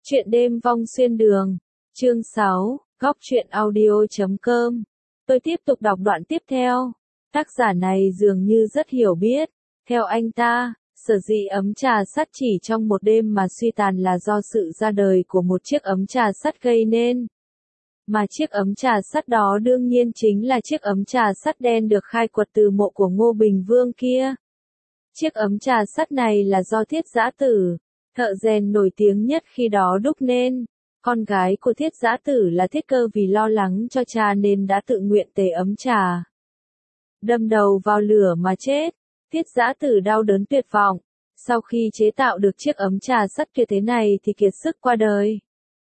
Chuyện đêm vong xuyên đường. Chương 6, góc truyện audio.com. Tôi tiếp tục đọc đoạn tiếp theo. Tác giả này dường như rất hiểu biết. Theo anh ta, sở dĩ ấm trà sắt chỉ trong một đêm mà suy tàn là do sự ra đời của một chiếc ấm trà sắt gây nên. Mà chiếc ấm trà sắt đó đương nhiên chính là chiếc ấm trà sắt đen được khai quật từ mộ của Ngô Bình Vương kia. Chiếc ấm trà sắt này là do Thiết Dã Tử, thợ rèn nổi tiếng nhất khi đó đúc nên. Con gái của Thiết Dã Tử là Thiết Cơ vì lo lắng cho cha nên đã tự nguyện tề ấm trà. Đâm đầu vào lửa mà chết. Thiết Dã Tử đau đớn tuyệt vọng. Sau khi chế tạo được chiếc ấm trà sắt tuyệt thế này thì kiệt sức qua đời.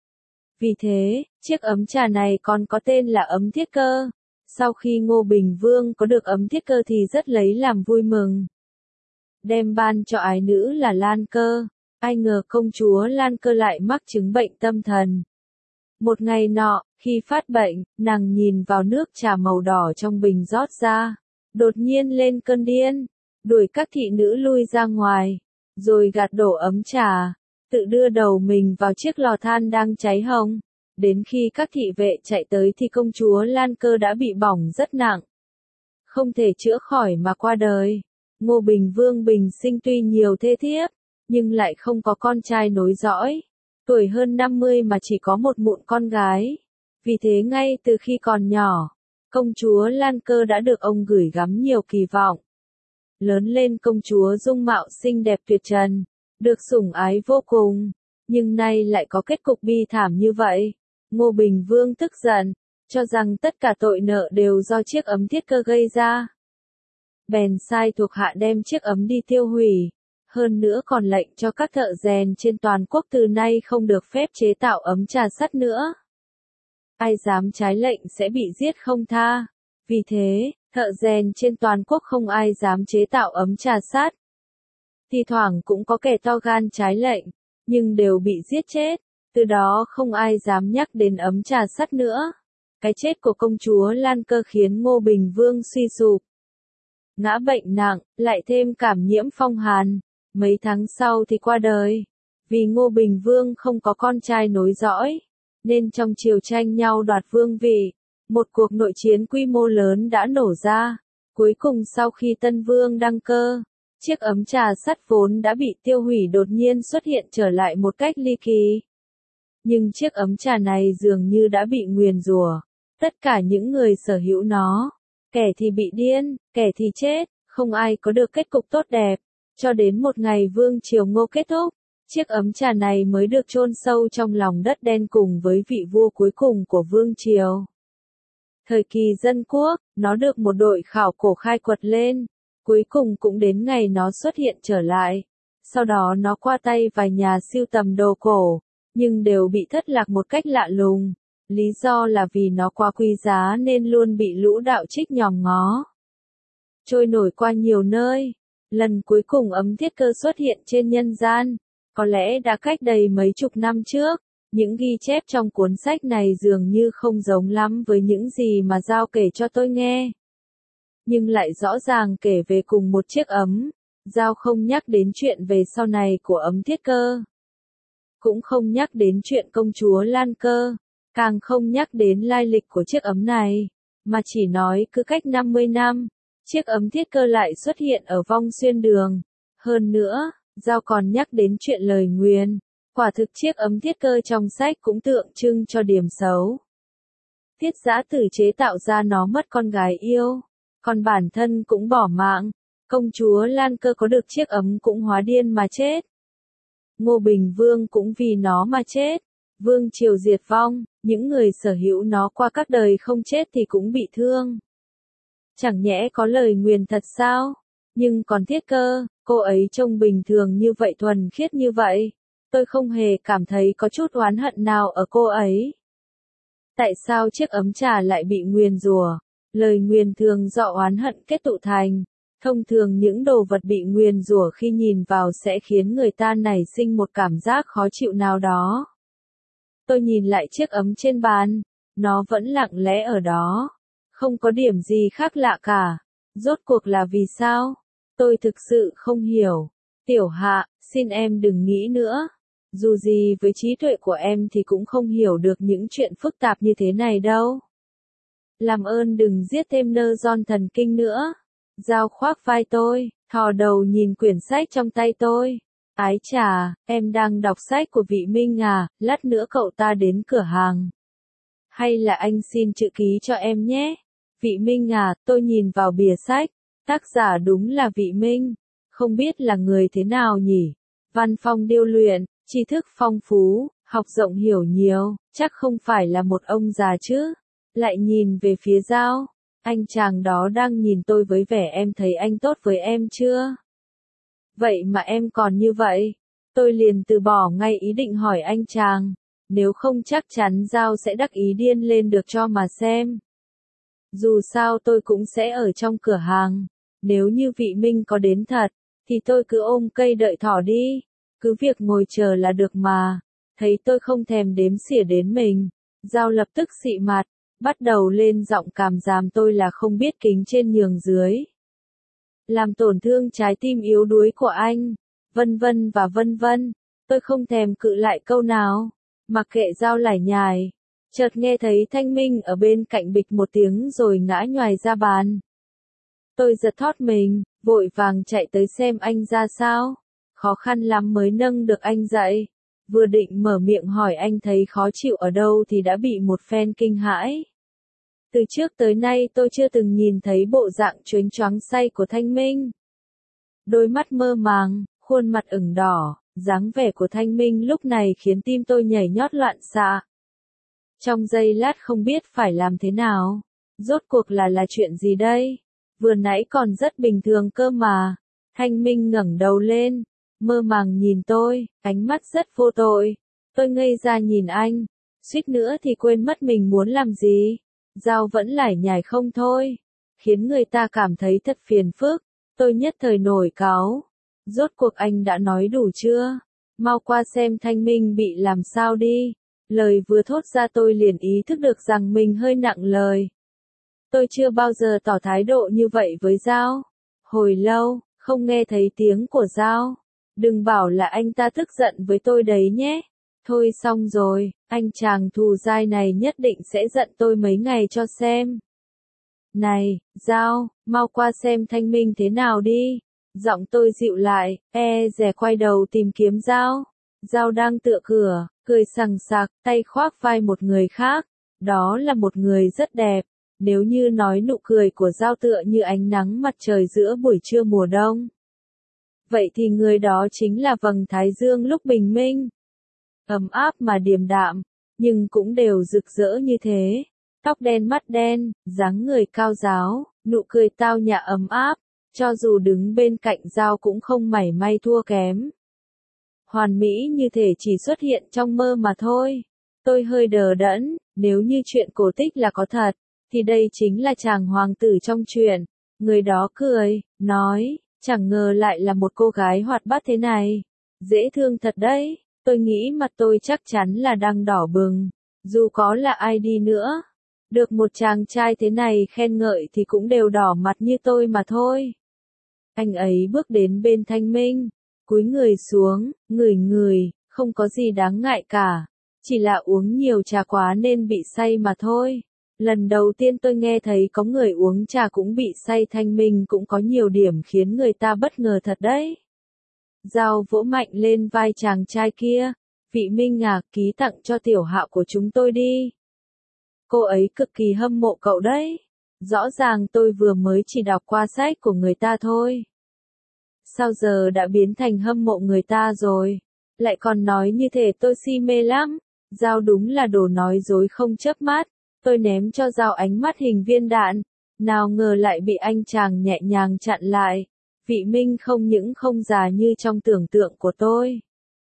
Vì thế, chiếc ấm trà này còn có tên là ấm Thiết Cơ. Sau khi Ngô Bình Vương có được ấm Thiết Cơ thì rất lấy làm vui mừng. Đem ban cho ái nữ là Lan Cơ. Ai ngờ công chúa Lan Cơ lại mắc chứng bệnh tâm thần. Một ngày nọ, khi phát bệnh, nàng nhìn vào nước trà màu đỏ trong bình rót ra. Đột nhiên lên cơn điên, đuổi các thị nữ lui ra ngoài, rồi gạt đổ ấm trà, tự đưa đầu mình vào chiếc lò than đang cháy hồng. Đến khi các thị vệ chạy tới thì công chúa Lan Cơ đã bị bỏng rất nặng. Không thể chữa khỏi mà qua đời. Ngô Bình Vương bình sinh tuy nhiều thê thiếp, nhưng lại không có con trai nối dõi. Tuổi hơn 50 mà chỉ có một mụn con gái. Vì thế ngay từ khi còn nhỏ, công chúa Lan Cơ đã được ông gửi gắm nhiều kỳ vọng. Lớn lên công chúa dung mạo xinh đẹp tuyệt trần, được sủng ái vô cùng, nhưng nay lại có kết cục bi thảm như vậy. Ngô Bình Vương tức giận, cho rằng tất cả tội nợ đều do chiếc ấm Thiết Cơ gây ra. Bèn sai thuộc hạ đem chiếc ấm đi tiêu hủy. Hơn nữa còn lệnh cho các thợ rèn trên toàn quốc từ nay không được phép chế tạo ấm trà sắt nữa. Ai dám trái lệnh sẽ bị giết không tha. Vì thế, thợ rèn trên toàn quốc không ai dám chế tạo ấm trà sắt. Thi thoảng cũng có kẻ to gan trái lệnh, nhưng đều bị giết chết. Từ đó không ai dám nhắc đến ấm trà sắt nữa. Cái chết của công chúa Lan Cơ khiến Ngô Bình Vương suy sụp. Ngã bệnh nặng, lại thêm cảm nhiễm phong hàn. Mấy tháng sau thì qua đời. Vì Ngô Bình Vương không có con trai nối dõi, nên trong triều tranh nhau đoạt vương vị, một cuộc nội chiến quy mô lớn đã nổ ra. Cuối cùng sau khi Tân Vương đăng cơ, chiếc ấm trà sắt vốn đã bị tiêu hủy đột nhiên xuất hiện trở lại một cách ly kỳ. Nhưng chiếc ấm trà này dường như đã bị nguyền rủa. Tất cả những người sở hữu nó, kẻ thì bị điên, kẻ thì chết, không ai có được kết cục tốt đẹp. Cho đến một ngày Vương triều Ngô kết thúc, chiếc ấm trà này mới được chôn sâu trong lòng đất đen cùng với vị vua cuối cùng của Vương triều. Thời kỳ Dân Quốc, nó được một đội khảo cổ khai quật lên, cuối cùng cũng đến ngày nó xuất hiện trở lại. Sau đó nó qua tay vài nhà sưu tầm đồ cổ, nhưng đều bị thất lạc một cách lạ lùng. Lý do là vì nó quá quý giá nên luôn bị lũ đạo trích nhòm ngó. Trôi nổi qua nhiều nơi. Lần cuối cùng ấm Thiết Cơ xuất hiện trên nhân gian, có lẽ đã cách đây mấy chục năm trước. Những ghi chép trong cuốn sách này dường như không giống lắm với những gì mà Giao kể cho tôi nghe. Nhưng lại rõ ràng kể về cùng một chiếc ấm. Giao không nhắc đến chuyện về sau này của ấm Thiết Cơ. Cũng không nhắc đến chuyện công chúa Lan Cơ. Càng không nhắc đến lai lịch của chiếc ấm này. Mà chỉ nói cứ cách 50 năm. Chiếc ấm Thiết Cơ lại xuất hiện ở vong xuyên đường. Hơn nữa, Giao còn nhắc đến chuyện lời nguyền. Quả thực chiếc ấm Thiết Cơ trong sách cũng tượng trưng cho điểm xấu. Thiết Dã Tử chế tạo ra nó mất con gái yêu. Còn bản thân cũng bỏ mạng. Công chúa Lan Cơ có được chiếc ấm cũng hóa điên mà chết. Ngô Bình Vương cũng vì nó mà chết. Vương triều diệt vong, những người sở hữu nó qua các đời không chết thì cũng bị thương. Chẳng nhẽ có lời nguyền thật sao? Nhưng còn Thiết Cơ, cô ấy trông bình thường như vậy, thuần khiết như vậy. Tôi không hề cảm thấy có chút oán hận nào ở cô ấy. Tại sao chiếc ấm trà lại bị nguyền rủa? Lời nguyền thường do oán hận kết tụ thành. Thông thường những đồ vật bị nguyền rủa khi nhìn vào sẽ khiến người ta nảy sinh một cảm giác khó chịu nào đó. Tôi nhìn lại chiếc ấm trên bàn. Nó vẫn lặng lẽ ở đó. Không có điểm gì khác lạ cả. Rốt cuộc là vì sao? Tôi thực sự không hiểu. Tiểu Hạ, xin em đừng nghĩ nữa. Dù gì với trí tuệ của em thì cũng không hiểu được những chuyện phức tạp như thế này đâu. Làm ơn đừng giết thêm nơ giòn thần kinh nữa. Giao khoác vai tôi, thò đầu nhìn quyển sách trong tay tôi. Ái chà, em đang đọc sách của Vị Minh à, lát nữa cậu ta đến cửa hàng. Hay là anh xin chữ ký cho em nhé. Vị Minh à, tôi nhìn vào bìa sách. Tác giả đúng là Vị Minh. Không biết là người thế nào nhỉ? Văn phong điêu luyện, tri thức phong phú, học rộng hiểu nhiều, chắc không phải là một ông già chứ. Lại nhìn về phía Giao. Anh chàng đó đang nhìn tôi với vẻ em thấy anh tốt với em chưa? Vậy mà em còn như vậy. Tôi liền từ bỏ ngay ý định hỏi anh chàng. Nếu không chắc chắn Giao sẽ đắc ý điên lên được cho mà xem. Dù sao tôi cũng sẽ ở trong cửa hàng. Nếu như Vị Minh có đến thật, thì tôi cứ ôm cây đợi thỏ đi. Cứ việc ngồi chờ là được mà. Thấy tôi không thèm đếm xỉa đến mình. Giao lập tức xị mặt, bắt đầu lên giọng càm ràm tôi là không biết kính trên nhường dưới. Làm tổn thương trái tim yếu đuối của anh. Vân vân và vân vân. Tôi không thèm cự lại câu nào. Mặc kệ Giao lải nhải. Chợt nghe thấy Thanh Minh ở bên cạnh bịch một tiếng rồi ngã nhoài ra bàn. Tôi giật thót mình, vội vàng chạy tới xem anh ra sao. Khó khăn lắm mới nâng được anh dậy. Vừa định mở miệng hỏi anh thấy khó chịu ở đâu thì đã bị một phen kinh hãi. Từ trước tới nay tôi chưa từng nhìn thấy bộ dạng chónh choáng say của Thanh Minh. Đôi mắt mơ màng, khuôn mặt ửng đỏ, dáng vẻ của Thanh Minh lúc này khiến tim tôi nhảy nhót loạn xạ. Trong giây lát không biết phải làm thế nào. Rốt cuộc là chuyện gì đây? Vừa nãy còn rất bình thường cơ mà. Thanh Minh ngẩng đầu lên, mơ màng nhìn tôi, ánh mắt rất vô tội. Tôi ngây ra nhìn anh, suýt nữa thì quên mất mình muốn làm gì. Giao vẫn lải nhải không thôi, khiến người ta cảm thấy thật phiền phức. Tôi nhất thời nổi cáu. Rốt cuộc anh đã nói đủ chưa? Mau qua xem Thanh Minh bị làm sao đi. Lời vừa thốt ra tôi liền ý thức được rằng mình hơi nặng lời. Tôi chưa bao giờ tỏ thái độ như vậy với Giao. Hồi lâu, không nghe thấy tiếng của Giao. Đừng bảo là anh ta tức giận với tôi đấy nhé. Thôi xong rồi, anh chàng thù dai này nhất định sẽ giận tôi mấy ngày cho xem. Này, Giao, mau qua xem Thanh Minh thế nào đi. Giọng tôi dịu lại, dè quay đầu tìm kiếm Giao. Giao đang tựa cửa, cười sằng sặc, tay khoác vai một người khác. Đó là một người rất đẹp. Nếu như nói nụ cười của Giao tựa như ánh nắng mặt trời giữa buổi trưa mùa đông. Vậy thì người đó chính là vầng thái dương lúc bình minh. Ấm áp mà điềm đạm, nhưng cũng đều rực rỡ như thế. Tóc đen mắt đen, dáng người cao ráo, nụ cười tao nhã ấm áp, cho dù đứng bên cạnh Giao cũng không mảy may thua kém. Hoàn mỹ như thể chỉ xuất hiện trong mơ mà thôi. Tôi hơi đờ đẫn, nếu như chuyện cổ tích là có thật, thì đây chính là chàng hoàng tử trong truyện. Người đó cười, nói, chẳng ngờ lại là một cô gái hoạt bát thế này. Dễ thương thật đấy. Tôi nghĩ mặt tôi chắc chắn là đang đỏ bừng. Dù có là ai đi nữa. Được một chàng trai thế này khen ngợi thì cũng đều đỏ mặt như tôi mà thôi. Anh ấy bước đến bên Thanh Minh. Cúi người xuống, ngửi, không có gì đáng ngại cả. Chỉ là uống nhiều trà quá nên bị say mà thôi. Lần đầu tiên tôi nghe thấy có người uống trà cũng bị say. Thanh Minh cũng có nhiều điểm khiến người ta bất ngờ thật đấy. Giao vỗ mạnh lên vai chàng trai kia. Vị Minh à, ký tặng cho tiểu Hạo của chúng tôi đi. Cô ấy cực kỳ hâm mộ cậu đấy. Rõ ràng tôi vừa mới chỉ đọc qua sách của người ta thôi. Sao giờ đã biến thành hâm mộ người ta rồi? Lại còn nói như thể tôi si mê lắm. Giao đúng là đồ nói dối không chớp mắt. Tôi ném cho Giao ánh mắt hình viên đạn. Nào ngờ lại bị anh chàng nhẹ nhàng chặn lại. Vị Minh không những không già như trong tưởng tượng của tôi,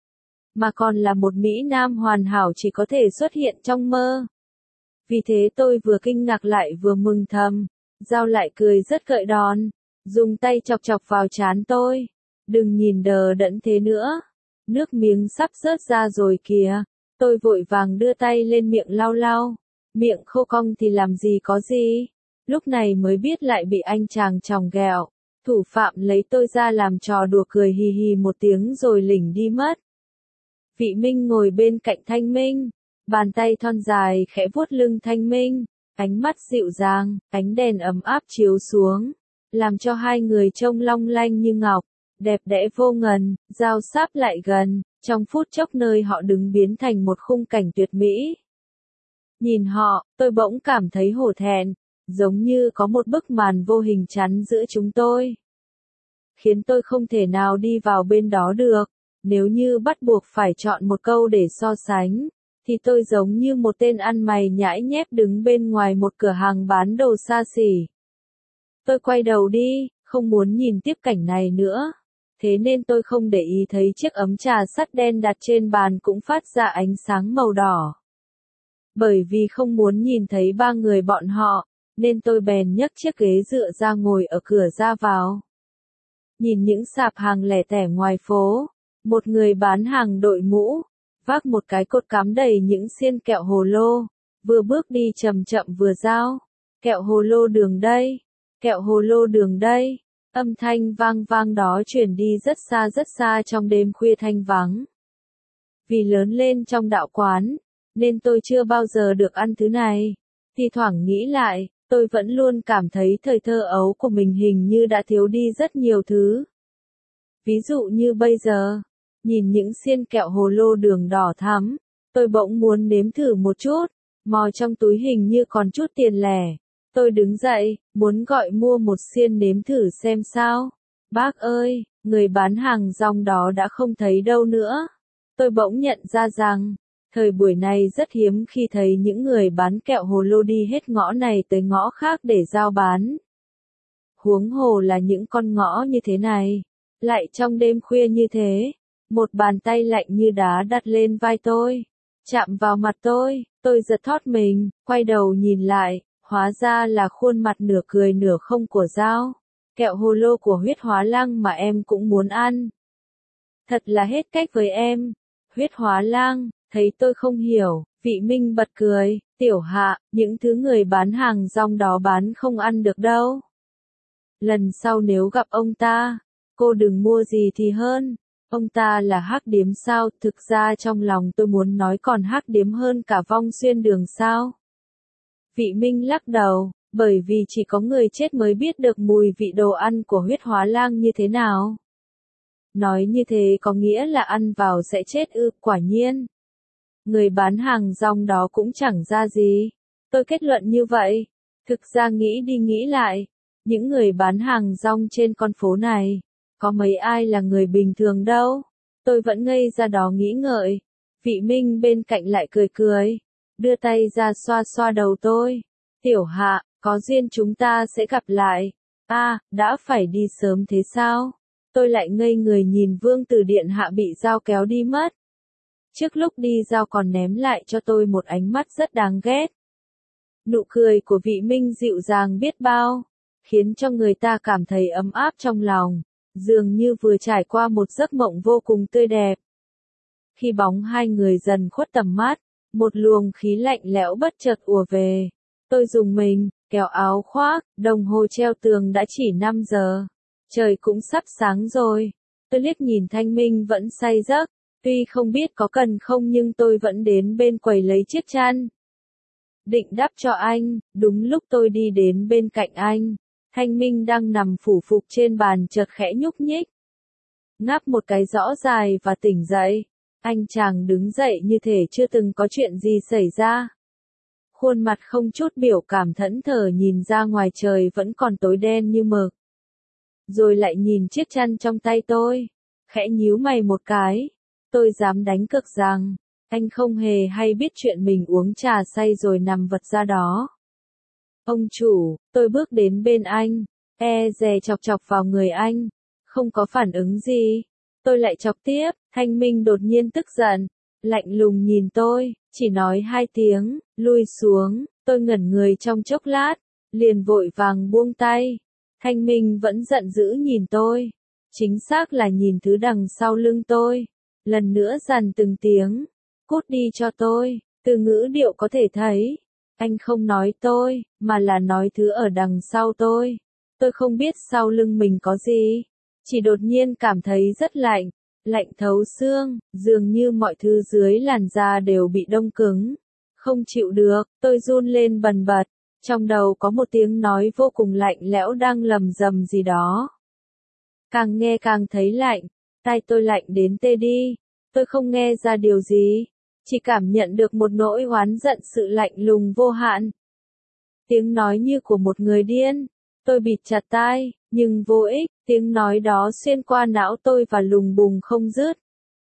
mà còn là một mỹ nam hoàn hảo chỉ có thể xuất hiện trong mơ. Vì thế tôi vừa kinh ngạc lại vừa mừng thầm. Giao lại cười rất gợi đòn, dùng tay chọc chọc vào trán tôi. Đừng nhìn đờ đẫn thế nữa. Nước miếng sắp rớt ra rồi kìa. Tôi vội vàng đưa tay lên miệng lau lau. Miệng khô cong thì làm gì có gì. Lúc này mới biết lại bị anh chàng chòng ghẹo. Thủ phạm lấy tôi ra làm trò đùa cười hì hì một tiếng rồi lỉnh đi mất. Vị Minh ngồi bên cạnh Thanh Minh, bàn tay thon dài khẽ vuốt lưng Thanh Minh, ánh mắt dịu dàng, ánh đèn ấm áp chiếu xuống, làm cho hai người trông long lanh như ngọc, đẹp đẽ vô ngần, giao sáp lại gần, trong phút chốc nơi họ đứng biến thành một khung cảnh tuyệt mỹ. Nhìn họ, tôi bỗng cảm thấy hổ thẹn, giống như có một bức màn vô hình chắn giữa chúng tôi, khiến tôi không thể nào đi vào bên đó được. Nếu như bắt buộc phải chọn một câu để so sánh, thì tôi giống như một tên ăn mày nhãi nhép đứng bên ngoài một cửa hàng bán đồ xa xỉ. Tôi quay đầu đi, không muốn nhìn tiếp cảnh này nữa. Thế nên tôi không để ý thấy chiếc ấm trà sắt đen đặt trên bàn cũng phát ra ánh sáng màu đỏ. Bởi vì không muốn nhìn thấy ba người bọn họ, nên tôi bèn nhấc chiếc ghế dựa ra ngồi ở cửa ra vào. Nhìn những sạp hàng lẻ tẻ ngoài phố, một người bán hàng đội mũ, vác một cái cột cắm đầy những xiên kẹo hồ lô, vừa bước đi chậm chậm vừa rao, kẹo hồ lô đường đây, kẹo hồ lô đường đây. Âm thanh vang vang đó truyền đi rất xa trong đêm khuya thanh vắng. Vì lớn lên trong đạo quán, nên tôi chưa bao giờ được ăn thứ này. Thì thoảng nghĩ lại, tôi vẫn luôn cảm thấy thời thơ ấu của mình hình như đã thiếu đi rất nhiều thứ. Ví dụ như bây giờ, nhìn những xiên kẹo hồ lô đường đỏ thắm, tôi bỗng muốn nếm thử một chút, mò trong túi hình như còn chút tiền lẻ. Tôi đứng dậy, muốn gọi mua một xiên nếm thử xem sao. Bác ơi, người bán hàng rong đó đã không thấy đâu nữa. Tôi bỗng nhận ra rằng, thời buổi này rất hiếm khi thấy những người bán kẹo hồ lô đi hết ngõ này tới ngõ khác để giao bán. Huống hồ là những con ngõ như thế này, lại trong đêm khuya như thế, một bàn tay lạnh như đá đặt lên vai tôi, chạm vào mặt tôi giật thót mình, quay đầu nhìn lại. Hóa ra là khuôn mặt nửa cười nửa không của Giao, kẹo hồ lô của Huyết Hóa Lang mà em cũng muốn ăn. Thật là hết cách với em. Huyết Hóa Lang, thấy tôi không hiểu, Vị Minh bật cười, Tiểu Hạ, những thứ người bán hàng rong đó bán không ăn được đâu. Lần sau nếu gặp ông ta, cô đừng mua gì thì hơn. Ông ta là hắc điếm sao? Thực ra trong lòng tôi muốn nói còn hắc điếm hơn cả Vong Xuyên Đường sao. Vị Minh lắc đầu, bởi vì chỉ có người chết mới biết được mùi vị đồ ăn của Huyết Hóa Lang như thế nào. Nói như thế có nghĩa là ăn vào sẽ chết ư? Quả nhiên. Người bán hàng rong đó cũng chẳng ra gì. Tôi kết luận như vậy. Thực ra nghĩ đi nghĩ lại, những người bán hàng rong trên con phố này, có mấy ai là người bình thường đâu. Tôi vẫn ngây ra đó nghĩ ngợi. Vị Minh bên cạnh lại cười cười, đưa tay ra xoa xoa đầu tôi. Tiểu Hạ, có duyên chúng ta sẽ gặp lại. Đã phải đi sớm thế sao? Tôi lại ngây người nhìn Vương Tử Điện Hạ bị Giao kéo đi mất. Trước lúc đi Giao còn ném lại cho tôi một ánh mắt rất đáng ghét. Nụ cười của Vị Minh dịu dàng biết bao, khiến cho người ta cảm thấy ấm áp trong lòng, dường như vừa trải qua một giấc mộng vô cùng tươi đẹp. Khi bóng hai người dần khuất tầm mắt, một luồng khí lạnh lẽo bất chợt ùa về. Tôi rùng mình, kéo áo khoác, đồng hồ treo tường đã chỉ 5 giờ. Trời cũng sắp sáng rồi. Tôi liếc nhìn Thanh Minh vẫn say giấc, tuy không biết có cần không nhưng tôi vẫn đến bên quầy lấy chiếc chăn. Định đắp cho anh, đúng lúc tôi đi đến bên cạnh anh. Thanh Minh đang nằm phủ phục trên bàn chợt khẽ nhúc nhích. Ngáp một cái rõ dài và tỉnh dậy. Anh chàng đứng dậy như thể chưa từng có chuyện gì xảy ra. Khuôn mặt không chút biểu cảm thẫn thờ nhìn ra ngoài trời vẫn còn tối đen như mực. Rồi lại nhìn chiếc chăn trong tay tôi, khẽ nhíu mày một cái. Tôi dám đánh cược rằng, anh không hề hay biết chuyện mình uống trà say rồi nằm vật ra đó. Ông chủ, tôi bước đến bên anh, dè chọc chọc vào người anh, không có phản ứng gì. Tôi lại chọc tiếp, Thanh Minh đột nhiên tức giận, lạnh lùng nhìn tôi, chỉ nói 2 tiếng, lui xuống. Tôi ngẩn người trong chốc lát, liền vội vàng buông tay. Thanh Minh vẫn giận dữ nhìn tôi, chính xác là nhìn thứ đằng sau lưng tôi. Lần nữa dằn từng tiếng, cút đi cho tôi. Từ ngữ điệu có thể thấy, anh không nói tôi, mà là nói thứ ở đằng sau tôi. Tôi không biết sau lưng mình có gì, chỉ đột nhiên cảm thấy rất lạnh, lạnh thấu xương, dường như mọi thứ dưới làn da đều bị đông cứng. Không chịu được, tôi run lên bần bật, trong đầu có một tiếng nói vô cùng lạnh lẽo đang lầm rầm gì đó. Càng nghe càng thấy lạnh, tai tôi lạnh đến tê đi, tôi không nghe ra điều gì, chỉ cảm nhận được một nỗi oán giận sự lạnh lùng vô hạn. Tiếng nói như của một người điên, tôi bịt chặt tai, nhưng vô ích, tiếng nói đó xuyên qua não tôi và lùng bùng không dứt.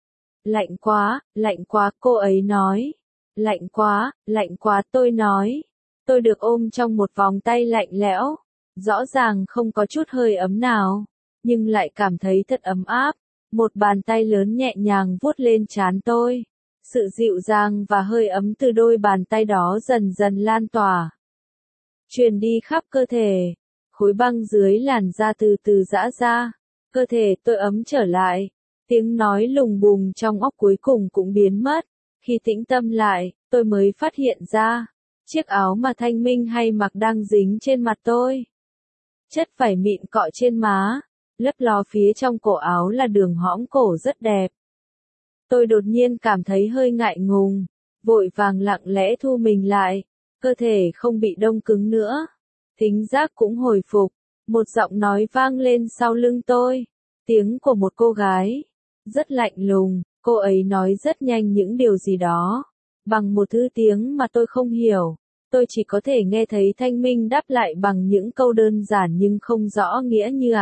Lạnh quá, cô ấy nói. Lạnh quá tôi nói. Tôi được ôm trong một vòng tay lạnh lẽo, rõ ràng không có chút hơi ấm nào, nhưng lại cảm thấy thật ấm áp. Một bàn tay lớn nhẹ nhàng vuốt lên trán tôi. Sự dịu dàng và hơi ấm từ đôi bàn tay đó dần dần lan tỏa, truyền đi khắp cơ thể. Khối băng dưới làn da từ từ giãn ra, cơ thể tôi ấm trở lại. Tiếng nói lùng bùng trong óc cuối cùng cũng biến mất. Khi tĩnh tâm lại, tôi mới phát hiện ra, chiếc áo mà Thanh Minh hay mặc đang dính trên mặt tôi. Chất vải mịn cọ trên má, lấp ló phía trong cổ áo là đường hõm cổ rất đẹp. Tôi đột nhiên cảm thấy hơi ngại ngùng, vội vàng lặng lẽ thu mình lại, cơ thể không bị đông cứng nữa. Thính giác cũng hồi phục, một giọng nói vang lên sau lưng tôi, tiếng của một cô gái, rất lạnh lùng, cô ấy nói rất nhanh những điều gì đó, bằng một thứ tiếng mà tôi không hiểu. Tôi chỉ có thể nghe thấy Thanh Minh đáp lại bằng những câu đơn giản nhưng không rõ nghĩa như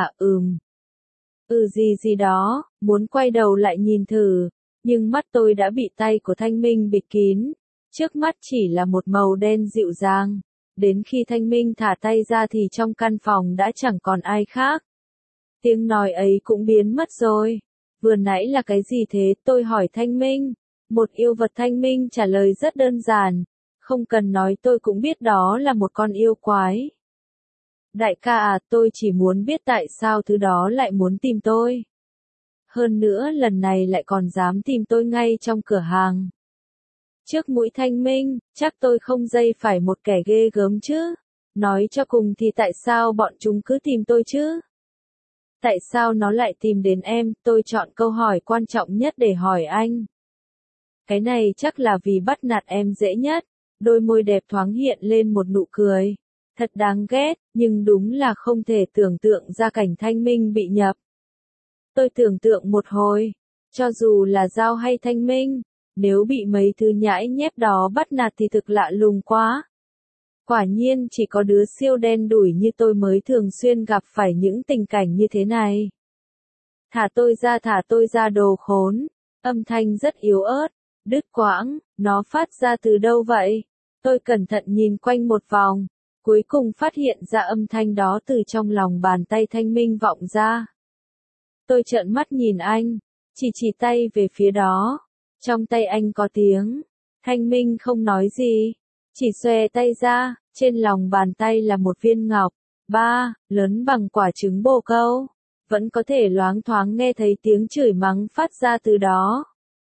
gì đó, muốn quay đầu lại nhìn thử, nhưng mắt tôi đã bị tay của Thanh Minh bịt kín, trước mắt chỉ là một màu đen dịu dàng. Đến khi Thanh Minh thả tay ra thì trong căn phòng đã chẳng còn ai khác. Tiếng nói ấy cũng biến mất rồi. Vừa nãy là cái gì thế? Tôi hỏi Thanh Minh. Một yêu vật. Thanh Minh trả lời rất đơn giản. Không cần nói tôi cũng biết đó là một con yêu quái. Đại ca à, tôi chỉ muốn biết tại sao thứ đó lại muốn tìm tôi. Hơn nữa lần này lại còn dám tìm tôi ngay trong cửa hàng. Trước mũi Thanh Minh, chắc tôi không dây phải một kẻ ghê gớm chứ. Nói cho cùng thì tại sao bọn chúng cứ tìm tôi chứ? Tại sao nó lại tìm đến em? Tôi chọn câu hỏi quan trọng nhất để hỏi anh. Cái này chắc là vì bắt nạt em dễ nhất. Đôi môi đẹp thoáng hiện lên một nụ cười. Thật đáng ghét, nhưng đúng là không thể tưởng tượng ra cảnh Thanh Minh bị nhập. Tôi tưởng tượng một hồi, cho dù là Giao hay Thanh Minh, nếu bị mấy thứ nhãi nhép đó bắt nạt thì thực lạ lùng quá. Quả nhiên chỉ có đứa siêu đen đủi như tôi mới thường xuyên gặp phải những tình cảnh như thế này. Thả tôi ra đồ khốn. Âm thanh rất yếu ớt, đứt quãng, nó phát ra từ đâu vậy? Tôi cẩn thận nhìn quanh một vòng, cuối cùng phát hiện ra âm thanh đó từ trong lòng bàn tay Thanh Minh vọng ra. Tôi trợn mắt nhìn anh, chỉ tay về phía đó. Trong tay anh có tiếng. Thanh Minh không nói gì, chỉ xòe tay ra, trên lòng bàn tay là một viên ngọc, lớn bằng quả trứng bồ câu. Vẫn có thể loáng thoáng nghe thấy tiếng chửi mắng phát ra từ đó.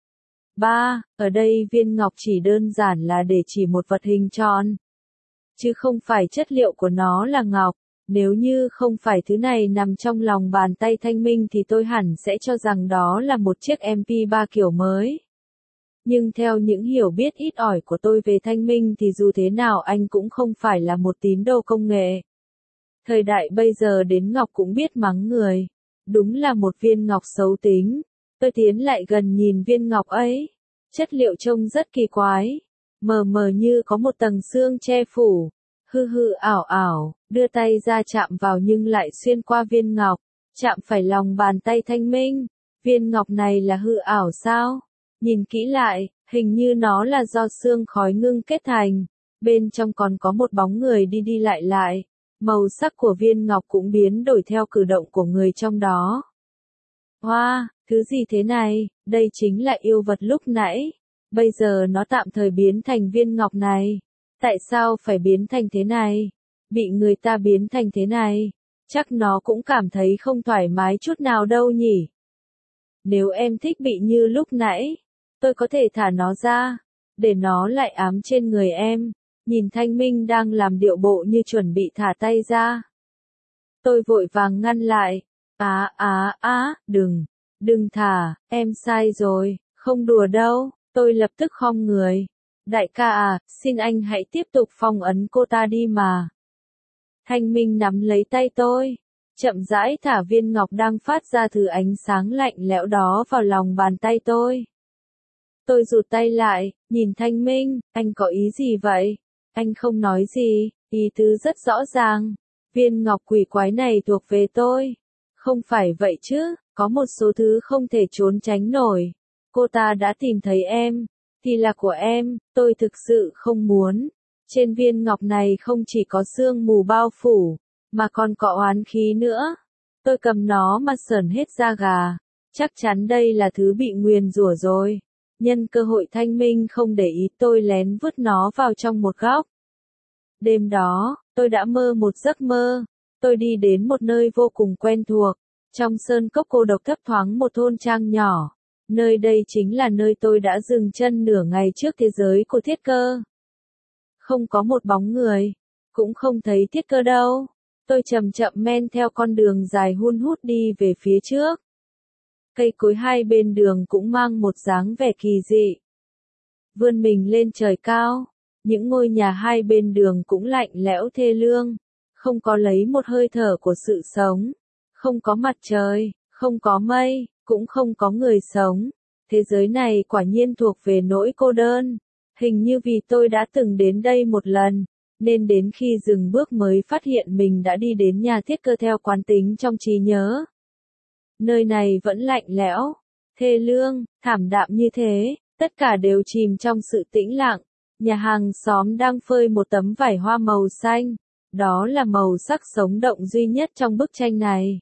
Ở đây viên ngọc chỉ đơn giản là để chỉ một vật hình tròn, chứ không phải chất liệu của nó là ngọc. Nếu như không phải thứ này nằm trong lòng bàn tay Thanh Minh thì tôi hẳn sẽ cho rằng đó là một chiếc MP3 kiểu mới. Nhưng theo những hiểu biết ít ỏi của tôi về Thanh Minh thì dù thế nào anh cũng không phải là một tín đồ công nghệ. Thời đại bây giờ đến ngọc cũng biết mắng người. Đúng là một viên ngọc xấu tính. Tôi tiến lại gần nhìn viên ngọc ấy. Chất liệu trông rất kỳ quái. Mờ mờ như có một tầng xương che phủ. Ảo, đưa tay ra chạm vào nhưng lại xuyên qua viên ngọc. Chạm phải lòng bàn tay Thanh Minh. Viên ngọc này là hư ảo sao? Nhìn kỹ lại, hình như nó là do xương khói ngưng kết thành. Bên trong còn có một bóng người đi lại. Màu sắc của viên ngọc cũng biến đổi theo cử động của người trong đó. Wow, thứ gì thế này? Đây chính là yêu vật lúc nãy. Bây giờ nó tạm thời biến thành viên ngọc này. Tại sao phải biến thành thế này? Bị người ta biến thành thế này. Chắc nó cũng cảm thấy không thoải mái chút nào đâu nhỉ? Nếu em thích bị như lúc nãy, tôi có thể thả nó ra, để nó lại ám trên người em. Nhìn Thanh Minh đang làm điệu bộ như chuẩn bị thả tay ra. Tôi vội vàng ngăn lại. Đừng. Đừng thả, em sai rồi, không đùa đâu, tôi lập tức khom người. Đại ca à, xin anh hãy tiếp tục phong ấn cô ta đi mà. Thanh Minh nắm lấy tay tôi, chậm rãi thả viên ngọc đang phát ra thứ ánh sáng lạnh lẽo đó vào lòng bàn tay tôi. Tôi rụt tay lại, nhìn Thanh Minh, anh có ý gì vậy? Anh không nói gì, ý tứ rất rõ ràng. Viên ngọc quỷ quái này thuộc về tôi. Không phải vậy chứ, có một số thứ không thể trốn tránh nổi. Cô ta đã tìm thấy em, thì là của em, tôi thực sự không muốn. Trên viên ngọc này không chỉ có sương mù bao phủ, mà còn có oán khí nữa. Tôi cầm nó mà sởn hết da gà. Chắc chắn đây là thứ bị nguyền rủa rồi. Nhân cơ hội Thanh Minh không để ý tôi lén vứt nó vào trong một góc. Đêm đó, tôi đã mơ một giấc mơ. Tôi đi đến một nơi vô cùng quen thuộc. Trong sơn cốc cô độc thấp thoáng một thôn trang nhỏ. Nơi đây chính là nơi tôi đã dừng chân nửa ngày trước thế giới của Thiết Cơ. Không có một bóng người, cũng không thấy Thiết Cơ đâu. Tôi chậm chậm men theo con đường dài hun hút đi về phía trước. Cây cối hai bên đường cũng mang một dáng vẻ kỳ dị. Vươn mình lên trời cao, những ngôi nhà hai bên đường cũng lạnh lẽo thê lương, không có lấy một hơi thở của sự sống, không có mặt trời, không có mây, cũng không có người sống. Thế giới này quả nhiên thuộc về nỗi cô đơn. Hình như vì tôi đã từng đến đây một lần, nên đến khi dừng bước mới phát hiện mình đã đi đến nhà Thiết Cơ theo quán tính trong trí nhớ. Nơi này vẫn lạnh lẽo, thê lương, thảm đạm như thế, tất cả đều chìm trong sự tĩnh lặng. Nhà hàng xóm đang phơi một tấm vải hoa màu xanh, đó là màu sắc sống động duy nhất trong bức tranh này.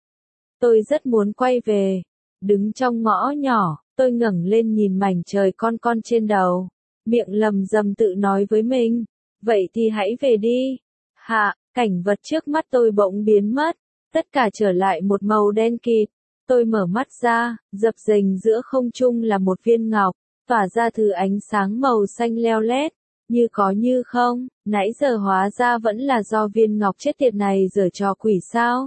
Tôi rất muốn quay về, đứng trong ngõ nhỏ, tôi ngẩng lên nhìn mảnh trời con trên đầu, miệng lầm rầm tự nói với mình, vậy thì hãy về đi. Hạ, cảnh vật trước mắt tôi bỗng biến mất, tất cả trở lại một màu đen kịt. Tôi mở mắt ra, dập dềnh giữa không trung là một viên ngọc, tỏa ra thứ ánh sáng màu xanh leo lét, như có như không, nãy giờ hóa ra vẫn là do viên ngọc chết tiệt này giở trò quỷ sao.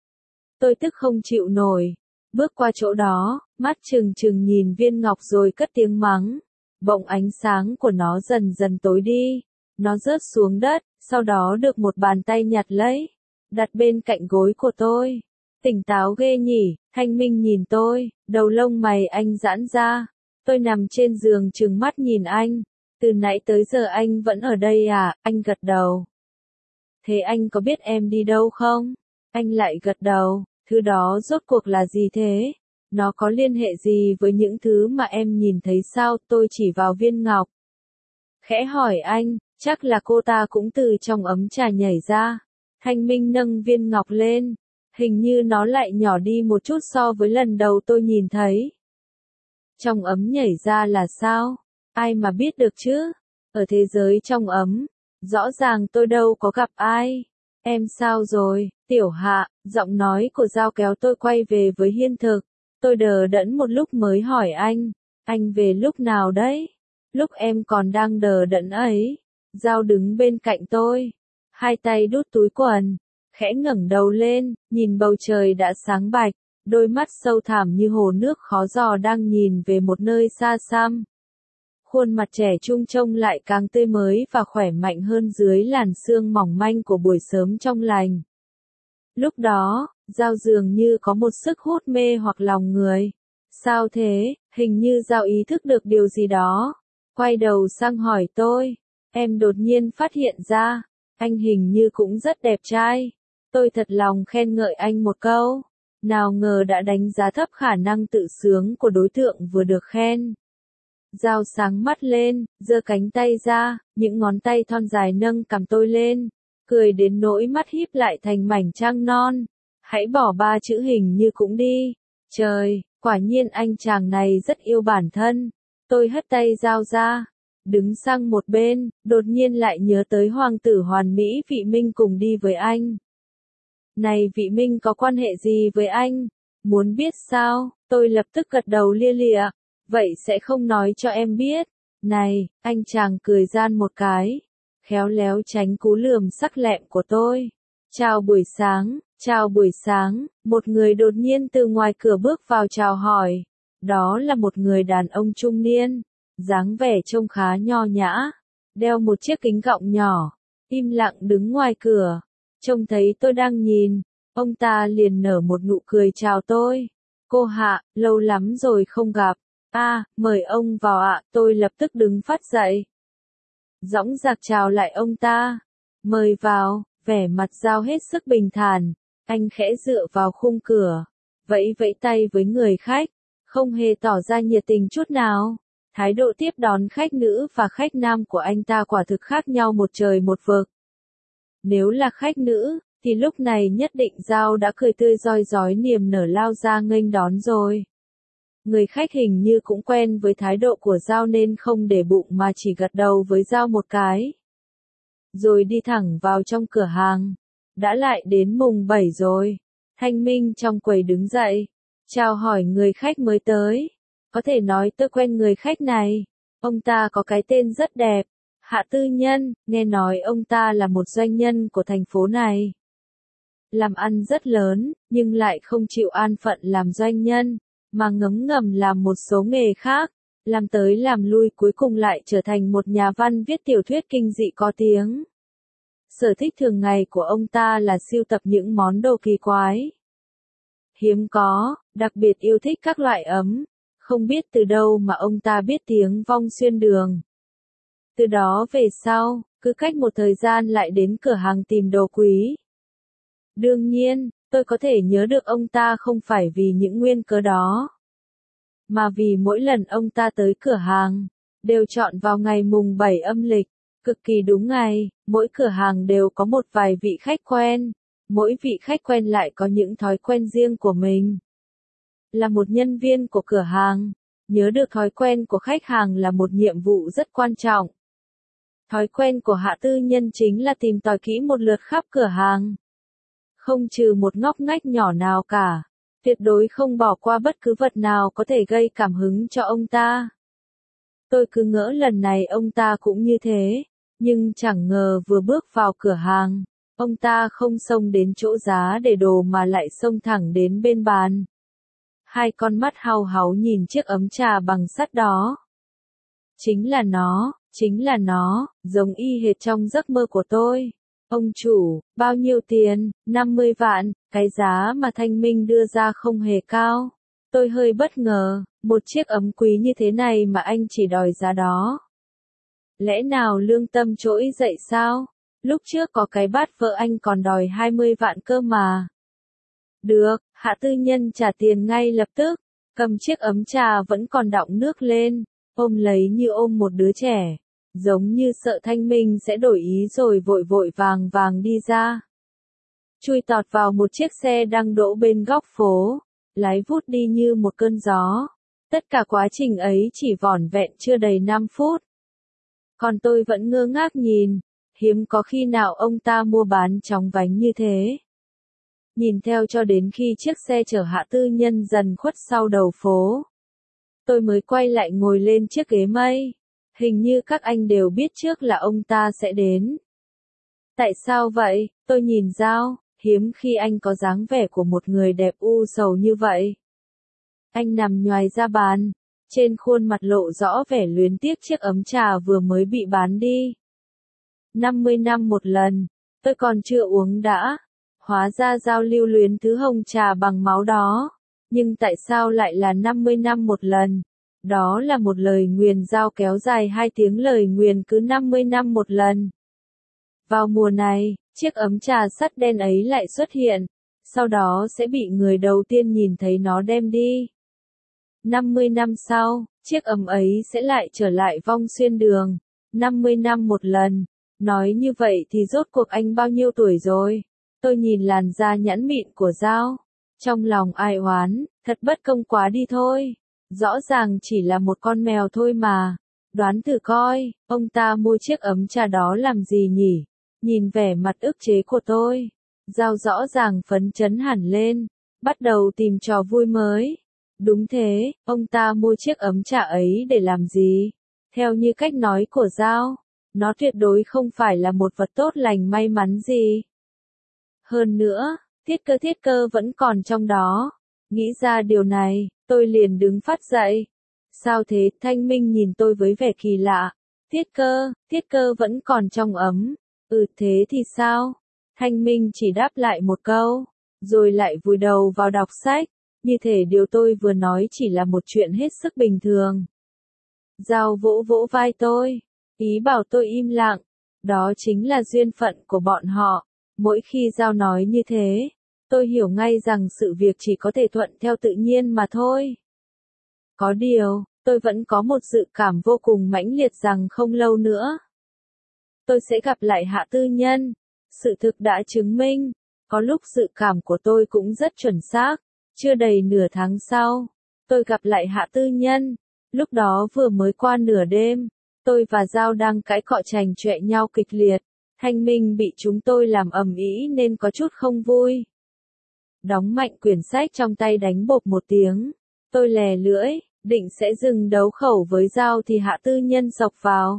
Tôi tức không chịu nổi, bước qua chỗ đó, mắt trừng trừng nhìn viên ngọc rồi cất tiếng mắng. Bỗng ánh sáng của nó dần dần tối đi, nó rớt xuống đất, sau đó được một bàn tay nhặt lấy, đặt bên cạnh gối của tôi. Tỉnh táo ghê nhỉ, Thanh Minh nhìn tôi, đầu lông mày anh giãn ra. Tôi nằm trên giường trừng mắt nhìn anh. Từ nãy tới giờ anh vẫn ở đây à? Anh gật đầu. Thế anh có biết em đi đâu không? Anh lại gật đầu. Thứ đó rốt cuộc là gì thế? Nó có liên hệ gì với những thứ mà em nhìn thấy sao? Tôi chỉ vào viên ngọc. Khẽ hỏi anh, chắc là cô ta cũng từ trong ấm trà nhảy ra. Thanh Minh nâng viên ngọc lên. Hình như nó lại nhỏ đi một chút so với lần đầu tôi nhìn thấy. Trong ấm nhảy ra là sao? Ai mà biết được chứ? Ở thế giới trong ấm, rõ ràng tôi đâu có gặp ai. Em sao rồi, Tiểu Hạ? Giọng nói của Dao kéo tôi quay về với hiện thực. Tôi đờ đẫn một lúc mới hỏi anh về lúc nào đấy? Lúc em còn đang đờ đẫn ấy. Dao đứng bên cạnh tôi, hai tay đút túi quần, khẽ ngẩng đầu lên, nhìn bầu trời đã sáng bạch, đôi mắt sâu thẳm như hồ nước khó dò đang nhìn về một nơi xa xăm. Khuôn mặt trẻ trung trông lại càng tươi mới và khỏe mạnh hơn dưới làn sương mỏng manh của buổi sớm trong lành. Lúc đó, Dao dường như có một sức hút mê hoặc lòng người. Sao thế? Hình như Dao ý thức được điều gì đó. Quay đầu sang hỏi tôi. Em đột nhiên phát hiện ra, anh hình như cũng rất đẹp trai. Tôi thật lòng khen ngợi anh một câu. Nào ngờ đã đánh giá thấp khả năng tự sướng của đối tượng vừa được khen. Dao sáng mắt lên, giơ cánh tay ra, những ngón tay thon dài nâng cằm tôi lên, cười đến nỗi mắt híp lại thành mảnh trăng non. Hãy bỏ ba chữ hình như cũng đi. Trời, quả nhiên anh chàng này rất yêu bản thân. Tôi hất tay Dao ra, đứng sang một bên, đột nhiên lại nhớ tới hoàng tử hoàn mỹ Vị Minh cùng đi với anh. Này Vị Minh có quan hệ gì với anh? Muốn biết sao? Tôi lập tức gật đầu lia lịa. Vậy sẽ không nói cho em biết. Này, anh chàng cười gian một cái, khéo léo tránh cú lườm sắc lẹm của tôi. Chào buổi sáng, Chào buổi sáng, một người đột nhiên từ ngoài cửa bước vào chào hỏi. Đó là một người đàn ông trung niên, dáng vẻ trông khá nho nhã, đeo một chiếc kính gọng nhỏ, im lặng đứng ngoài cửa. Trông thấy tôi đang nhìn, ông ta liền nở một nụ cười chào tôi. Cô Hạ, lâu lắm rồi không gặp. Mời ông vào ạ, tôi lập tức đứng phát dậy. Dõng dạc chào lại ông ta. Mời vào, vẻ mặt Giao hết sức bình thản. Anh khẽ dựa vào khung cửa, vẫy vẫy tay với người khách, không hề tỏ ra nhiệt tình chút nào. Thái độ tiếp đón khách nữ và khách nam của anh ta quả thực khác nhau một trời một vực. Nếu là khách nữ, thì lúc này nhất định Giao đã cười tươi rói rói niềm nở lao ra nghênh đón rồi. Người khách hình như cũng quen với thái độ của Giao nên không để bụng mà chỉ gật đầu với Giao một cái. Rồi đi thẳng vào trong cửa hàng. Đã lại đến mùng 7 rồi. Thanh Minh trong quầy đứng dậy, chào hỏi người khách mới tới. Có thể nói tôi quen người khách này. Ông ta có cái tên rất đẹp. Hạ Tư Nhân, nghe nói ông ta là một doanh nhân của thành phố này. Làm ăn rất lớn, nhưng lại không chịu an phận làm doanh nhân, mà ngấm ngầm làm một số nghề khác. Làm tới làm lui cuối cùng lại trở thành một nhà văn viết tiểu thuyết kinh dị có tiếng. Sở thích thường ngày của ông ta là sưu tập những món đồ kỳ quái, hiếm có, đặc biệt yêu thích các loại ấm. Không biết từ đâu mà ông ta biết tiếng Vong Xuyên Đường. Từ đó về sau, cứ cách một thời gian lại đến cửa hàng tìm đồ quý. Đương nhiên, tôi có thể nhớ được ông ta không phải vì những nguyên cớ đó, mà vì mỗi lần ông ta tới cửa hàng, đều chọn vào ngày mùng 7 âm lịch. Cực kỳ đúng ngày, mỗi cửa hàng đều có một vài vị khách quen, mỗi vị khách quen lại có những thói quen riêng của mình. Là một nhân viên của cửa hàng, nhớ được thói quen của khách hàng là một nhiệm vụ rất quan trọng. Thói quen của Hạ Tư Nhân chính là tìm tòi kỹ một lượt khắp cửa hàng. Không trừ một ngóc ngách nhỏ nào cả, tuyệt đối không bỏ qua bất cứ vật nào có thể gây cảm hứng cho ông ta. Tôi cứ ngỡ lần này ông ta cũng như thế. Nhưng chẳng ngờ vừa bước vào cửa hàng, ông ta không xông đến chỗ giá để đồ mà lại xông thẳng đến bên bàn. Hai con mắt hau háu nhìn chiếc ấm trà bằng sắt đó. Chính là nó, giống y hệt trong giấc mơ của tôi. Ông chủ, bao nhiêu tiền? 50 vạn, cái giá mà Thanh Minh đưa ra không hề cao. Tôi hơi bất ngờ, một chiếc ấm quý như thế này mà anh chỉ đòi giá đó. Lẽ nào lương tâm trỗi dậy sao? Lúc trước có cái bát vợ anh còn đòi 20 vạn cơ mà. Được, Hạ Tư Nhân trả tiền ngay lập tức, cầm chiếc ấm trà vẫn còn đọng nước lên, ôm lấy như ôm một đứa trẻ, giống như sợ Thanh Minh sẽ đổi ý rồi vội vội vàng vàng đi ra. Chui tọt vào một chiếc xe đang đỗ bên góc phố, lái vút đi như một cơn gió. Tất cả quá trình ấy chỉ vỏn vẹn chưa đầy 5 phút. Còn tôi vẫn ngơ ngác nhìn, hiếm có khi nào ông ta mua bán chóng vánh như thế. Nhìn theo cho đến khi chiếc xe chở Hạ Tư Nhân dần khuất sau đầu phố. Tôi mới quay lại ngồi lên chiếc ghế mây. Hình như các anh đều biết trước là ông ta sẽ đến. Tại sao vậy? Tôi nhìn Giao, hiếm khi anh có dáng vẻ của một người đẹp u sầu như vậy. Anh nằm nhoài ra bàn. Trên khuôn mặt lộ rõ vẻ luyến tiếc chiếc ấm trà vừa mới bị bán đi. 50 năm một lần, tôi còn chưa uống đã. Hóa ra Giao lưu luyến thứ hồng trà bằng máu đó. Nhưng tại sao lại là 50 năm một lần? Đó là một lời nguyền Giao kéo dài 2 tiếng lời nguyền cứ 50 năm một lần. Vào mùa này, chiếc ấm trà sắt đen ấy lại xuất hiện. Sau đó sẽ bị người đầu tiên nhìn thấy nó đem đi. 50 năm sau, chiếc ấm ấy sẽ lại trở lại Vong Xuyên Đường. 50 năm một lần. Nói như vậy thì rốt cuộc anh bao nhiêu tuổi rồi? Tôi nhìn làn da nhẵn mịn của Giao. Trong lòng ai oán, thật bất công quá đi thôi. Rõ ràng chỉ là một con mèo thôi mà. Đoán thử coi, ông ta mua chiếc ấm trà đó làm gì nhỉ? Nhìn vẻ mặt ức chế của tôi. Giao rõ ràng phấn chấn hẳn lên. Bắt đầu tìm trò vui mới. Đúng thế, ông ta mua chiếc ấm trà ấy để làm gì? Theo như cách nói của Giao, nó tuyệt đối không phải là một vật tốt lành may mắn gì. Hơn nữa, thiết cơ vẫn còn trong đó. Nghĩ ra điều này, tôi liền đứng phát dậy. Sao thế? Thanh Minh nhìn tôi với vẻ kỳ lạ. Thiết cơ vẫn còn trong ấm. Thế thì sao? Thanh Minh chỉ đáp lại một câu, rồi lại vùi đầu vào đọc sách, như thể điều tôi vừa nói chỉ là một chuyện hết sức bình thường. Giao vỗ vỗ vai tôi, ý bảo tôi im lặng. Đó chính là duyên phận của bọn họ. Mỗi khi Giao nói như thế, tôi hiểu ngay rằng sự việc chỉ có thể thuận theo tự nhiên mà thôi. Có điều, tôi vẫn có một dự cảm vô cùng mãnh liệt rằng không lâu nữa, tôi sẽ gặp lại Hạ Tư Nhân. Sự thực đã chứng minh, có lúc dự cảm của tôi cũng rất chuẩn xác. Chưa đầy nửa tháng sau, tôi gặp lại Hạ Tư Nhân. Lúc đó vừa mới qua nửa đêm, tôi và Giao đang cãi cọ chành chọe nhau kịch liệt. Thanh Minh bị chúng tôi làm ầm ĩ nên có chút không vui. Đóng mạnh quyển sách trong tay đánh bộp một tiếng. Tôi lè lưỡi, định sẽ dừng đấu khẩu với Giao thì Hạ Tư Nhân xộc vào.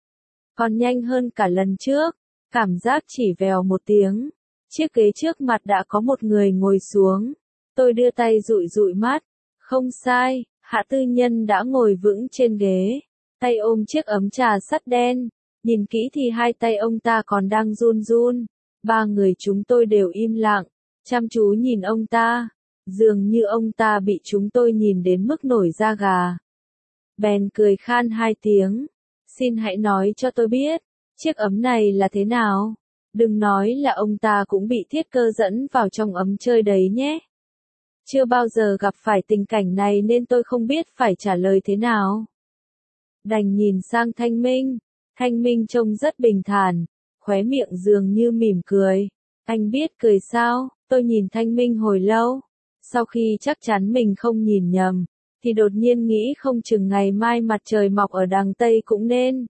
Còn nhanh hơn cả lần trước, cảm giác chỉ vèo một tiếng. Chiếc ghế trước mặt đã có một người ngồi xuống. Tôi đưa tay dụi dụi mắt. Không sai, Hạ Tư Nhân đã ngồi vững trên ghế. Tay ôm chiếc ấm trà sắt đen. Nhìn kỹ thì hai tay ông ta còn đang run run. Ba người chúng tôi đều im lặng, chăm chú nhìn ông ta. Dường như ông ta bị chúng tôi nhìn đến mức nổi da gà. Bèn cười khan hai tiếng. Xin hãy nói cho tôi biết, chiếc ấm này là thế nào? Đừng nói là ông ta cũng bị thiết cơ dẫn vào trong ấm chơi đấy nhé. Chưa bao giờ gặp phải tình cảnh này nên tôi không biết phải trả lời thế nào. Đành nhìn sang Thanh Minh. Thanh Minh trông rất bình thản, khóe miệng dường như mỉm cười. Anh biết cười sao? Tôi nhìn Thanh Minh hồi lâu. Sau khi chắc chắn mình không nhìn nhầm, thì đột nhiên nghĩ không chừng ngày mai mặt trời mọc ở đằng Tây cũng nên.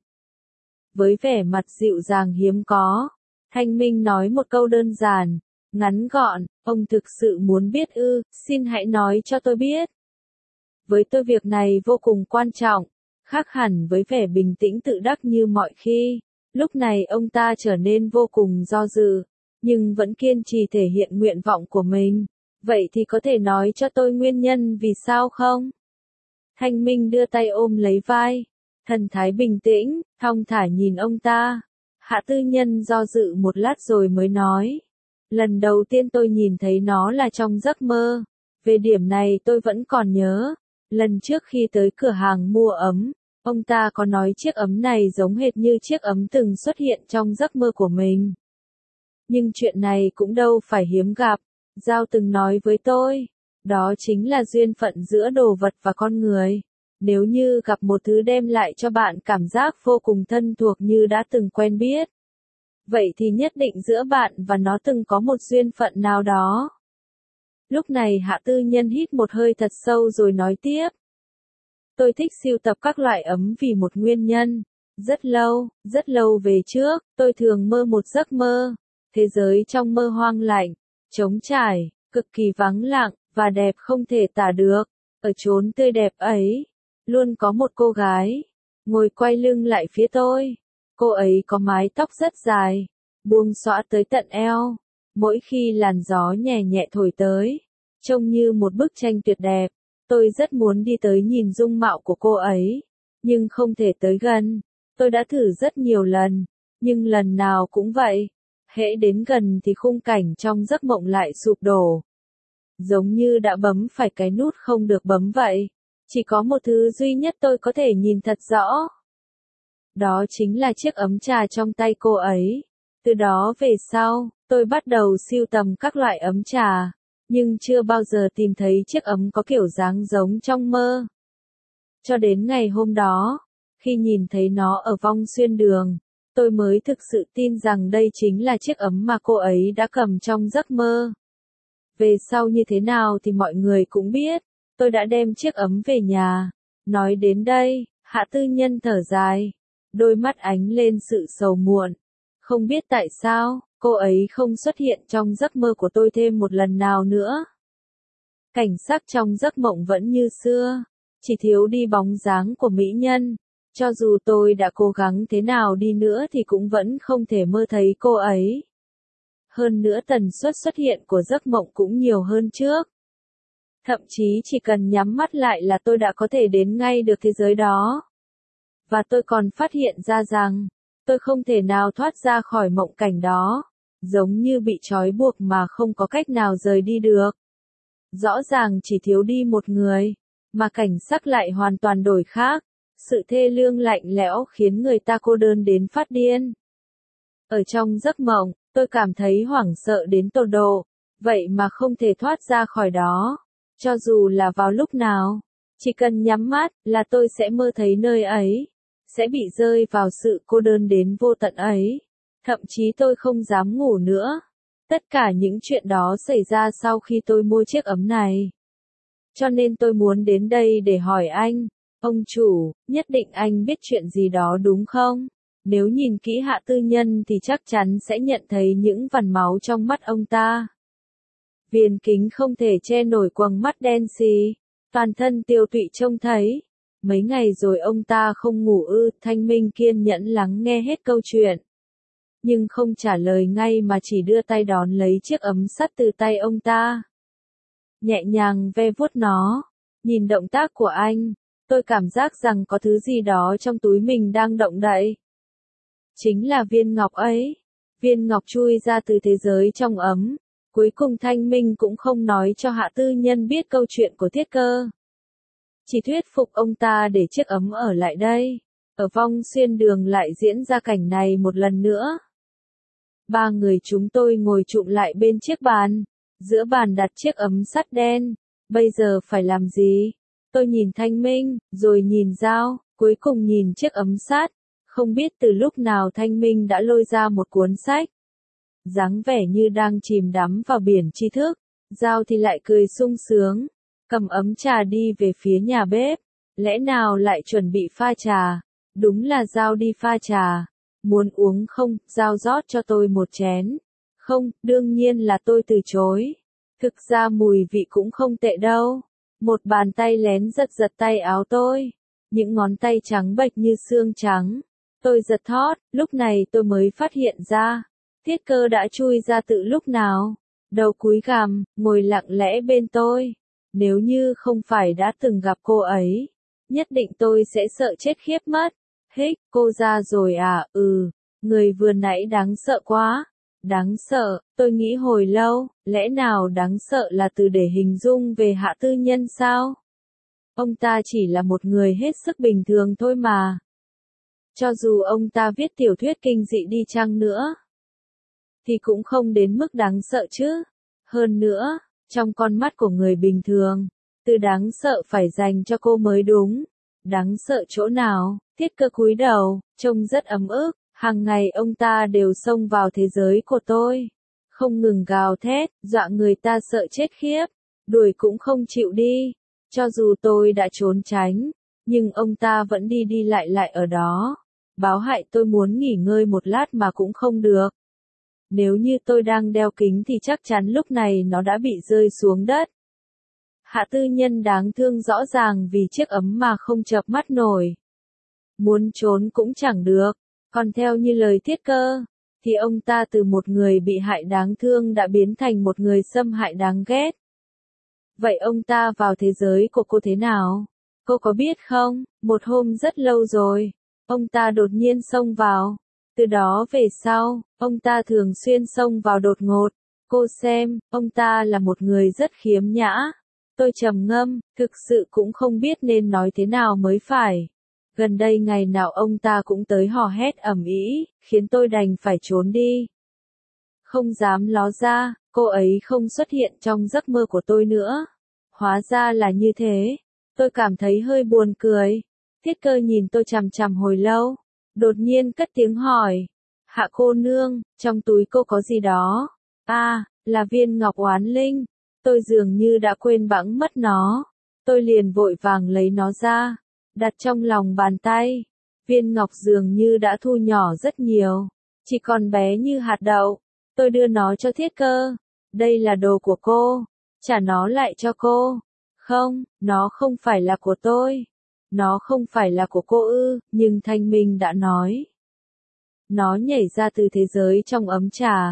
Với vẻ mặt dịu dàng hiếm có, Thanh Minh nói một câu đơn giản, ngắn gọn, ông thực sự muốn biết ư, xin hãy nói cho tôi biết. Với tôi việc này vô cùng quan trọng, khác hẳn với vẻ bình tĩnh tự đắc như mọi khi. Lúc này ông ta trở nên vô cùng do dự, nhưng vẫn kiên trì thể hiện nguyện vọng của mình. Vậy thì có thể nói cho tôi nguyên nhân vì sao không? Thanh Minh đưa tay ôm lấy vai, thần thái bình tĩnh, thong thả nhìn ông ta. Hạ Tư Nhân do dự một lát rồi mới nói. Lần đầu tiên tôi nhìn thấy nó là trong giấc mơ. Về điểm này tôi vẫn còn nhớ. Lần trước khi tới cửa hàng mua ấm, ông ta có nói chiếc ấm này giống hệt như chiếc ấm từng xuất hiện trong giấc mơ của mình. Nhưng chuyện này cũng đâu phải hiếm gặp. Giao từng nói với tôi, đó chính là duyên phận giữa đồ vật và con người. Nếu như gặp một thứ đem lại cho bạn cảm giác vô cùng thân thuộc như đã từng quen biết, vậy thì nhất định giữa bạn và nó từng có một duyên phận nào đó. Lúc này Hạ Tư Nhân hít một hơi thật sâu rồi nói tiếp. Tôi thích sưu tập các loại ấm vì một nguyên nhân. Rất lâu về trước, tôi thường mơ một giấc mơ. Thế giới trong mơ hoang lạnh, trống trải, cực kỳ vắng lặng, và đẹp không thể tả được. Ở chốn tươi đẹp ấy, luôn có một cô gái, ngồi quay lưng lại phía tôi. Cô ấy có mái tóc rất dài, buông xõa tới tận eo. Mỗi khi làn gió nhẹ nhẹ thổi tới, trông như một bức tranh tuyệt đẹp. Tôi rất muốn đi tới nhìn dung mạo của cô ấy, nhưng không thể tới gần. Tôi đã thử rất nhiều lần, nhưng lần nào cũng vậy. Hễ đến gần thì khung cảnh trong giấc mộng lại sụp đổ. Giống như đã bấm phải cái nút không được bấm vậy. Chỉ có một thứ duy nhất tôi có thể nhìn thật rõ. Đó chính là chiếc ấm trà trong tay cô ấy. Từ đó về sau, tôi bắt đầu sưu tầm các loại ấm trà, nhưng chưa bao giờ tìm thấy chiếc ấm có kiểu dáng giống trong mơ. Cho đến ngày hôm đó, khi nhìn thấy nó ở vong xuyên đường, tôi mới thực sự tin rằng đây chính là chiếc ấm mà cô ấy đã cầm trong giấc mơ. Về sau như thế nào thì mọi người cũng biết, tôi đã đem chiếc ấm về nhà. Nói đến đây, Hạ Tư Nhân thở dài, đôi mắt ánh lên sự sầu muộn. Không biết tại sao, cô ấy không xuất hiện trong giấc mơ của tôi thêm một lần nào nữa. Cảnh sắc trong giấc mộng vẫn như xưa, chỉ thiếu đi bóng dáng của mỹ nhân. Cho dù tôi đã cố gắng thế nào đi nữa thì cũng vẫn không thể mơ thấy cô ấy. Hơn nữa tần suất xuất hiện của giấc mộng cũng nhiều hơn trước. Thậm chí chỉ cần nhắm mắt lại là tôi đã có thể đến ngay được thế giới đó. Và tôi còn phát hiện ra rằng, tôi không thể nào thoát ra khỏi mộng cảnh đó, giống như bị trói buộc mà không có cách nào rời đi được. Rõ ràng chỉ thiếu đi một người, mà cảnh sắc lại hoàn toàn đổi khác, sự thê lương lạnh lẽo khiến người ta cô đơn đến phát điên. Ở trong giấc mộng, tôi cảm thấy hoảng sợ đến tột độ, vậy mà không thể thoát ra khỏi đó, cho dù là vào lúc nào, chỉ cần nhắm mắt là tôi sẽ mơ thấy nơi ấy, sẽ bị rơi vào sự cô đơn đến vô tận ấy, thậm chí tôi không dám ngủ nữa. Tất cả những chuyện đó xảy ra sau khi tôi mua chiếc ấm này. Cho nên tôi muốn đến đây để hỏi anh, ông chủ, nhất định anh biết chuyện gì đó đúng không? Nếu nhìn kỹ Hạ Tư Nhân thì chắc chắn sẽ nhận thấy những vằn máu trong mắt ông ta. Viền kính không thể che nổi quầng mắt đen xì, toàn thân tiêu tụy trông thấy. Mấy ngày rồi ông ta không ngủ ư? Thanh Minh kiên nhẫn lắng nghe hết câu chuyện. Nhưng không trả lời ngay mà chỉ đưa tay đón lấy chiếc ấm sắt từ tay ông ta. Nhẹ nhàng ve vuốt nó. Nhìn động tác của anh, tôi cảm giác rằng có thứ gì đó trong túi mình đang động đậy. Chính là viên ngọc ấy. Viên ngọc chui ra từ thế giới trong ấm. Cuối cùng Thanh Minh cũng không nói cho Hạ Tư Nhân biết câu chuyện của Thiết Cơ. Chỉ thuyết phục ông ta để chiếc ấm ở lại đây. Ở Vong Xuyên Đường lại diễn ra cảnh này một lần nữa. Ba người chúng tôi ngồi chụm lại bên chiếc bàn. Giữa bàn đặt chiếc ấm sắt đen. Bây giờ phải làm gì? Tôi nhìn Thanh Minh, rồi nhìn Giao, cuối cùng nhìn chiếc ấm sắt. Không biết từ lúc nào Thanh Minh đã lôi ra một cuốn sách. Dáng vẻ như đang chìm đắm vào biển tri thức. Giao thì lại cười sung sướng. Cầm ấm trà đi về phía nhà bếp. Lẽ nào lại chuẩn bị pha trà? Đúng là Giao đi pha trà. Muốn uống không? Giao rót cho tôi một chén. Không, đương nhiên là tôi từ chối. Thực ra mùi vị cũng không tệ đâu. Một bàn tay lén giật giật tay áo tôi. Những ngón tay trắng bệch như xương trắng. Tôi giật thót, lúc này tôi mới phát hiện ra. Thiết Cơ đã chui ra từ lúc nào. Đầu cúi gằm, ngồi lặng lẽ bên tôi. Nếu như không phải đã từng gặp cô ấy, nhất định tôi sẽ sợ chết khiếp mất. Hích, cô ra rồi à? Người vừa nãy đáng sợ quá. Đáng sợ, tôi nghĩ hồi lâu, lẽ nào đáng sợ là từ để hình dung về Hạ Tư Nhân sao? Ông ta chỉ là một người hết sức bình thường thôi mà. Cho dù ông ta viết tiểu thuyết kinh dị đi chăng nữa, thì cũng không đến mức đáng sợ chứ. Hơn nữa, trong con mắt của người bình thường, từ đáng sợ phải dành cho cô mới đúng. Đáng sợ chỗ nào? Thiết Cơ cúi đầu, trông rất ấm ức. Hàng ngày ông ta đều xông vào thế giới của tôi. Không ngừng gào thét, dọa người ta sợ chết khiếp. Đuổi cũng không chịu đi. Cho dù tôi đã trốn tránh, nhưng ông ta vẫn đi đi lại lại ở đó. Báo hại tôi muốn nghỉ ngơi một lát mà cũng không được. Nếu như tôi đang đeo kính thì chắc chắn lúc này nó đã bị rơi xuống đất. Hạ Tư Nhân đáng thương rõ ràng vì chiếc ấm mà không chợp mắt nổi. Muốn trốn cũng chẳng được. Còn theo như lời Thiết Cơ, thì ông ta từ một người bị hại đáng thương đã biến thành một người xâm hại đáng ghét. Vậy ông ta vào thế giới của cô thế nào? Cô có biết không, một hôm rất lâu rồi, ông ta đột nhiên xông vào. Từ đó về sau, ông ta thường xuyên xông vào đột ngột. Cô xem, ông ta là một người rất khiếm nhã. Tôi trầm ngâm, thực sự cũng không biết nên nói thế nào mới phải. Gần đây ngày nào ông ta cũng tới hò hét ầm ĩ, khiến tôi đành phải trốn đi. Không dám ló ra, cô ấy không xuất hiện trong giấc mơ của tôi nữa. Hóa ra là như thế. Tôi cảm thấy hơi buồn cười. Thiết Cơ nhìn tôi chằm chằm hồi lâu. Đột nhiên cất tiếng hỏi. Hạ cô nương, trong túi cô có gì đó? Là viên ngọc oán linh. Tôi dường như đã quên bẵng mất nó. Tôi liền vội vàng lấy nó ra. Đặt trong lòng bàn tay. Viên ngọc dường như đã thu nhỏ rất nhiều. Chỉ còn bé như hạt đậu. Tôi đưa nó cho Thiết Cơ. Đây là đồ của cô. Trả nó lại cho cô. Không, nó không phải là của tôi. Nó không phải là của cô ư, nhưng Thanh Minh đã nói. Nó nhảy ra từ thế giới trong ấm trà.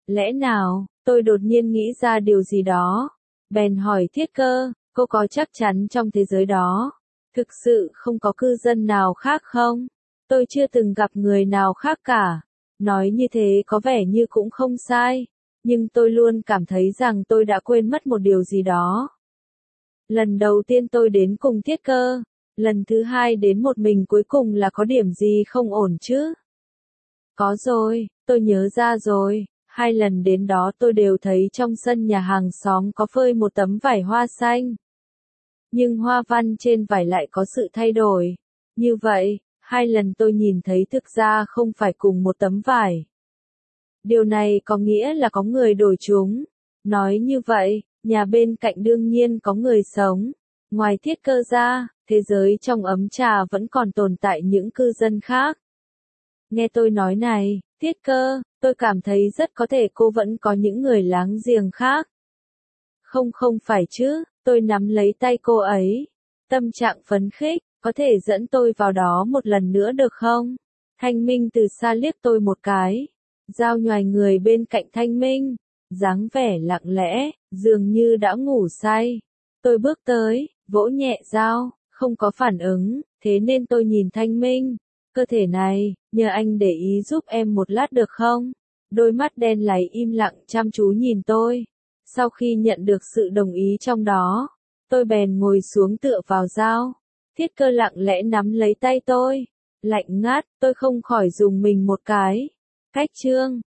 Lẽ nào, tôi đột nhiên nghĩ ra điều gì đó. Bèn hỏi Thiết Cơ, cô có chắc chắn trong thế giới đó, thực sự không có cư dân nào khác không? Tôi chưa từng gặp người nào khác cả. Nói như thế có vẻ như cũng không sai, nhưng tôi luôn cảm thấy rằng tôi đã quên mất một điều gì đó. Lần đầu tiên tôi đến cùng Thiết Cơ, lần thứ hai đến một mình, cuối cùng là có điểm gì không ổn chứ? Có rồi, tôi nhớ ra rồi. 2 lần đến đó tôi đều thấy trong sân nhà hàng xóm có phơi một tấm vải hoa xanh. Nhưng hoa văn trên vải lại có sự thay đổi. Như vậy, 2 lần tôi nhìn thấy thực ra không phải cùng một tấm vải. Điều này có nghĩa là có người đổi chúng. Nói như vậy, nhà bên cạnh đương nhiên có người sống. Ngoài Thiết Cơ ra, thế giới trong ấm trà vẫn còn tồn tại những cư dân khác. Nghe tôi nói này, Thiết Cơ, tôi cảm thấy rất có thể cô vẫn có những người láng giềng khác. Không phải chứ, tôi nắm lấy tay cô ấy. Tâm trạng phấn khích, có thể dẫn tôi vào đó một lần nữa được không? Thanh Minh từ xa liếc tôi một cái. Giao nhoài người bên cạnh Thanh Minh, dáng vẻ lặng lẽ, dường như đã ngủ say. Tôi bước tới, vỗ nhẹ Giao, không có phản ứng, thế nên tôi nhìn Thanh Minh. Cơ thể này, nhờ anh để ý giúp em một lát được không? Đôi mắt đen láy im lặng chăm chú nhìn tôi. Sau khi nhận được sự đồng ý trong đó, tôi bèn ngồi xuống tựa vào Giao. Thiết Cơ lặng lẽ nắm lấy tay tôi. Lạnh ngắt, tôi không khỏi dùng mình một cái. Cách chương